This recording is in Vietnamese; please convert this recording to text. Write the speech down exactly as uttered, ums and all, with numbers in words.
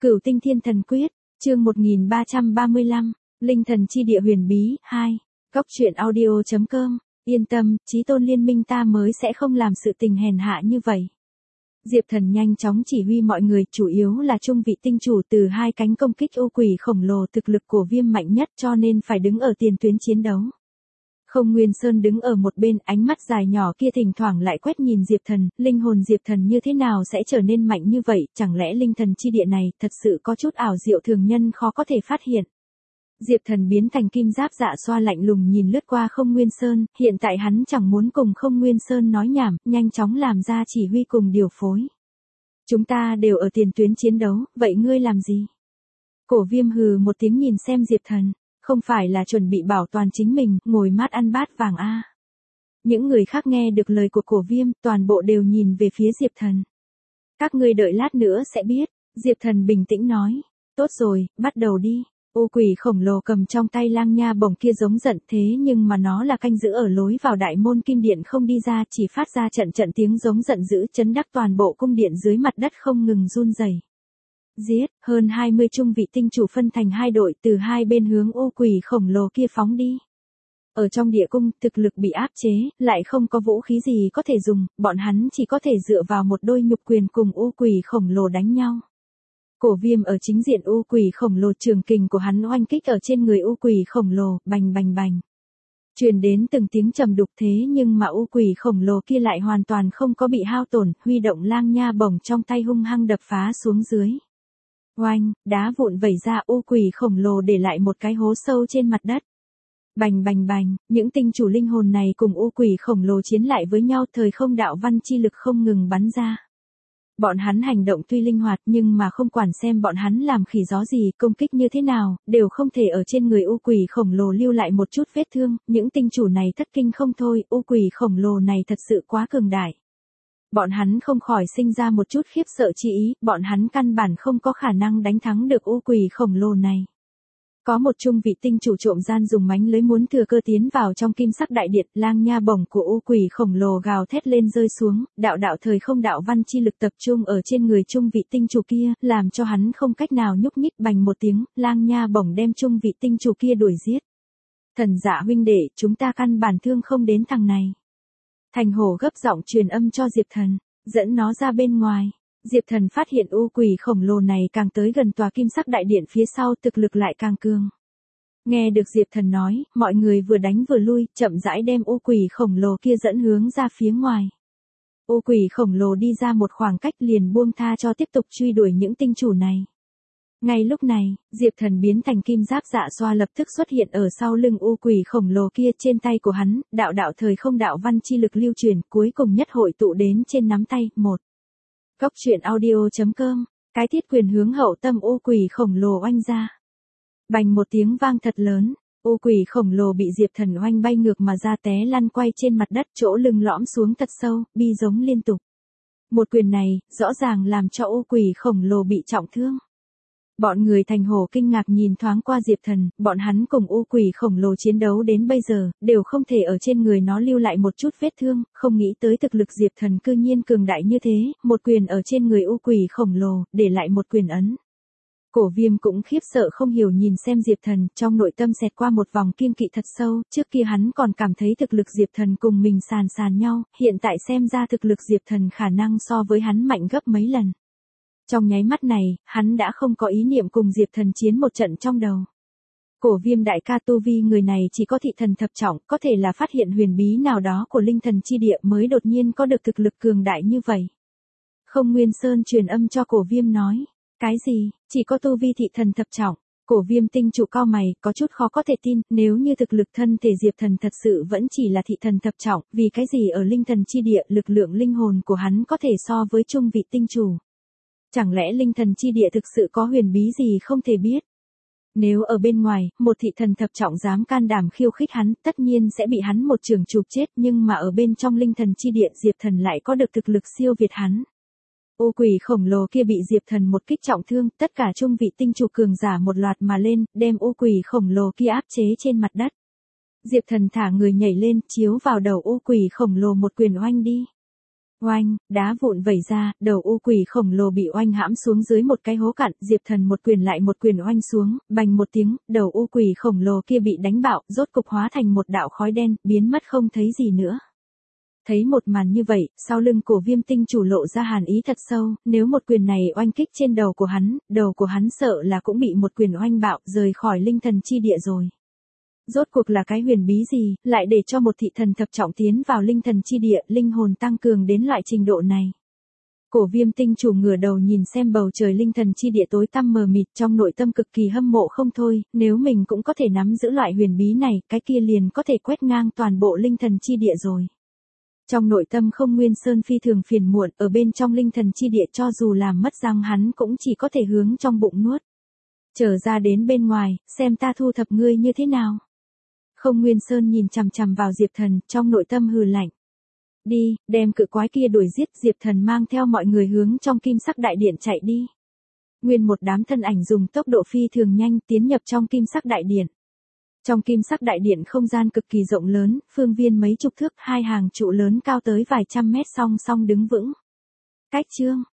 Cửu Tinh Thiên Thần Quyết, chương một nghìn ba trăm ba mươi lăm, Linh Thần Chi Địa Huyền Bí, hai, Góc truyện audio chấm com, yên tâm, Chí Tôn Liên Minh ta mới sẽ không làm sự tình hèn hạ như vậy. Diệp Thần nhanh chóng chỉ huy mọi người, chủ yếu là trung vị tinh chủ từ hai cánh công kích u quỷ khổng lồ, thực lực của Viêm mạnh nhất cho nên phải đứng ở tiền tuyến chiến đấu. Không Nguyên Sơn đứng ở một bên, ánh mắt dài nhỏ kia thỉnh thoảng lại quét nhìn Diệp Thần, linh hồn Diệp Thần như thế nào sẽ trở nên mạnh như vậy, chẳng lẽ linh thần chi địa này thật sự có chút ảo diệu thường nhân khó có thể phát hiện. Diệp Thần biến thành kim giáp dạ xoa lạnh lùng nhìn lướt qua Không Nguyên Sơn, hiện tại hắn chẳng muốn cùng Không Nguyên Sơn nói nhảm, nhanh chóng làm ra chỉ huy cùng điều phối. Chúng ta đều ở tiền tuyến chiến đấu, vậy ngươi làm gì? Cổ Viêm hừ một tiếng nhìn xem Diệp Thần. Không phải là chuẩn bị bảo toàn chính mình, ngồi mát ăn bát vàng a. À. Những người khác nghe được lời của Cổ Viêm, toàn bộ đều nhìn về phía Diệp Thần. Các ngươi đợi lát nữa sẽ biết, Diệp Thần bình tĩnh nói. Tốt rồi, bắt đầu đi. U quỷ khổng lồ cầm trong tay lang nha bổng kia giống giận, thế nhưng mà nó là canh giữ ở lối vào đại môn kim điện không đi ra, chỉ phát ra trận trận tiếng giống giận dữ, chấn đắc toàn bộ cung điện dưới mặt đất không ngừng run rẩy. Giết, hơn hai mươi trung vị tinh chủ phân thành hai đội từ hai bên hướng u quỷ khổng lồ kia phóng đi. Ở trong địa cung, thực lực bị áp chế, lại không có vũ khí gì có thể dùng, bọn hắn chỉ có thể dựa vào một đôi nhục quyền cùng u quỷ khổng lồ đánh nhau. Cổ Viêm ở chính diện u quỷ khổng lồ, trường kình của hắn oanh kích ở trên người u quỷ khổng lồ, bành bành bành. Truyền đến từng tiếng trầm đục, thế nhưng mà u quỷ khổng lồ kia lại hoàn toàn không có bị hao tổn, huy động lang nha bổng trong tay hung hăng đập phá xuống dưới. Oanh, đá vụn vẩy ra, u quỷ khổng lồ để lại một cái hố sâu trên mặt đất. Bành bành bành, những tinh chủ linh hồn này cùng u quỷ khổng lồ chiến lại với nhau, thời không đạo văn chi lực không ngừng bắn ra. Bọn hắn hành động tuy linh hoạt nhưng mà không quản xem bọn hắn làm khỉ gió gì, công kích như thế nào, đều không thể ở trên người u quỷ khổng lồ lưu lại một chút vết thương, những tinh chủ này thất kinh không thôi, u quỷ khổng lồ này thật sự quá cường đại. Bọn hắn không khỏi sinh ra một chút khiếp sợ chi ý, bọn hắn căn bản không có khả năng đánh thắng được u quỷ khổng lồ này. Có một trung vị tinh chủ trộm gian dùng mánh lưới muốn thừa cơ tiến vào trong kim sắc đại điện, lang nha bổng của u quỷ khổng lồ gào thét lên rơi xuống, đạo đạo thời không đạo văn chi lực tập trung ở trên người trung vị tinh chủ kia, làm cho hắn không cách nào nhúc nhích, bành một tiếng, lang nha bổng đem trung vị tinh chủ kia đuổi giết. Thần Dạ huynh đệ, chúng ta căn bản thương không đến thằng này. Thành Hổ gấp giọng truyền âm cho Diệp Thần, dẫn nó ra bên ngoài. Diệp Thần phát hiện u quỷ khổng lồ này càng tới gần tòa kim sắc đại điện phía sau, thực lực lại càng cường. Nghe được Diệp Thần nói, mọi người vừa đánh vừa lui, chậm rãi đem u quỷ khổng lồ kia dẫn hướng ra phía ngoài. U quỷ khổng lồ đi ra một khoảng cách liền buông tha cho tiếp tục truy đuổi những tinh chủ này. Ngay lúc này, Diệp Thần biến thành kim giáp dạ xoa lập tức xuất hiện ở sau lưng u quỷ khổng lồ kia, trên tay của hắn, đạo đạo thời không đạo văn chi lực lưu truyền, cuối cùng nhất hội tụ đến trên nắm tay. Một. Góc truyện audio chấm com, cái thiết quyền hướng hậu tâm u quỷ khổng lồ oanh ra. Bành một tiếng vang thật lớn, u quỷ khổng lồ bị Diệp Thần oanh bay ngược mà ra, té lăn quay trên mặt đất, chỗ lưng lõm xuống thật sâu, bi giống liên tục. Một quyền này, rõ ràng làm cho u quỷ khổng lồ bị trọng thương. Bọn người Thành Hổ kinh ngạc nhìn thoáng qua Diệp Thần, bọn hắn cùng u quỷ khổng lồ chiến đấu đến bây giờ, đều không thể ở trên người nó lưu lại một chút vết thương, không nghĩ tới thực lực Diệp Thần cư nhiên cường đại như thế, một quyền ở trên người u quỷ khổng lồ, để lại một quyền ấn. Cổ Viêm cũng khiếp sợ không hiểu nhìn xem Diệp Thần, trong nội tâm xẹt qua một vòng kiêng kỵ thật sâu, trước kia hắn còn cảm thấy thực lực Diệp Thần cùng mình sàn sàn nhau, hiện tại xem ra thực lực Diệp Thần khả năng so với hắn mạnh gấp mấy lần. Trong nháy mắt này, hắn đã không có ý niệm cùng Diệp Thần chiến một trận trong đầu. Cổ Viêm đại ca, tu vi người này chỉ có thị thần thập trọng, có thể là phát hiện huyền bí nào đó của linh thần chi địa mới đột nhiên có được thực lực cường đại như vậy. Không Nguyên Sơn truyền âm cho Cổ Viêm nói, cái gì, chỉ có tu vi thị thần thập trọng. Cổ Viêm tinh chủ cau mày, có chút khó có thể tin, nếu như thực lực thân thể Diệp Thần thật sự vẫn chỉ là thị thần thập trọng, vì cái gì ở linh thần chi địa lực lượng linh hồn của hắn có thể so với trung vị tinh chủ. Chẳng lẽ linh thần chi địa thực sự có huyền bí gì không thể biết? Nếu ở bên ngoài, một thị thần thập trọng dám can đảm khiêu khích hắn, tất nhiên sẽ bị hắn một trường chụp chết, nhưng mà ở bên trong linh thần chi địa Diệp Thần lại có được thực lực siêu việt hắn. U quỷ khổng lồ kia bị Diệp Thần một kích trọng thương, tất cả trung vị tinh chủ cường giả một loạt mà lên, đem u quỷ khổng lồ kia áp chế trên mặt đất. Diệp Thần thả người nhảy lên, chiếu vào đầu u quỷ khổng lồ một quyền oanh đi. Oanh, đá vụn vẩy ra, đầu u quỷ khổng lồ bị oanh hãm xuống dưới một cái hố cạn, Diệp Thần một quyền lại một quyền oanh xuống, bành một tiếng, đầu u quỷ khổng lồ kia bị đánh bạo, rốt cục hóa thành một đạo khói đen, biến mất không thấy gì nữa. Thấy một màn như vậy, sau lưng Cổ Viêm tinh chủ lộ ra hàn ý thật sâu, nếu một quyền này oanh kích trên đầu của hắn, đầu của hắn sợ là cũng bị một quyền oanh bạo, rời khỏi linh thần chi địa rồi. Rốt cuộc là cái huyền bí gì, lại để cho một thị thần thập trọng tiến vào linh thần chi địa, linh hồn tăng cường đến loại trình độ này. Cổ Viêm tinh chủ ngửa đầu nhìn xem bầu trời linh thần chi địa tối tăm mờ mịt, trong nội tâm cực kỳ hâm mộ không thôi, nếu mình cũng có thể nắm giữ loại huyền bí này, cái kia liền có thể quét ngang toàn bộ linh thần chi địa rồi. Trong nội tâm Không Nguyên Sơn phi thường phiền muộn, ở bên trong linh thần chi địa cho dù làm mất răng hắn cũng chỉ có thể hướng trong bụng nuốt. Trở ra đến bên ngoài, xem ta thu thập ngươi như thế nào. Không Nguyên Sơn nhìn chằm chằm vào Diệp Thần, trong nội tâm hừ lạnh. Đi, đem cự quái kia đuổi giết, Diệp Thần mang theo mọi người hướng trong kim sắc đại điện chạy đi. Nguyên một đám thân ảnh dùng tốc độ phi thường nhanh tiến nhập trong kim sắc đại điện. Trong kim sắc đại điện không gian cực kỳ rộng lớn, phương viên mấy chục thước, hai hàng trụ lớn cao tới vài trăm mét song song đứng vững. Cách chương,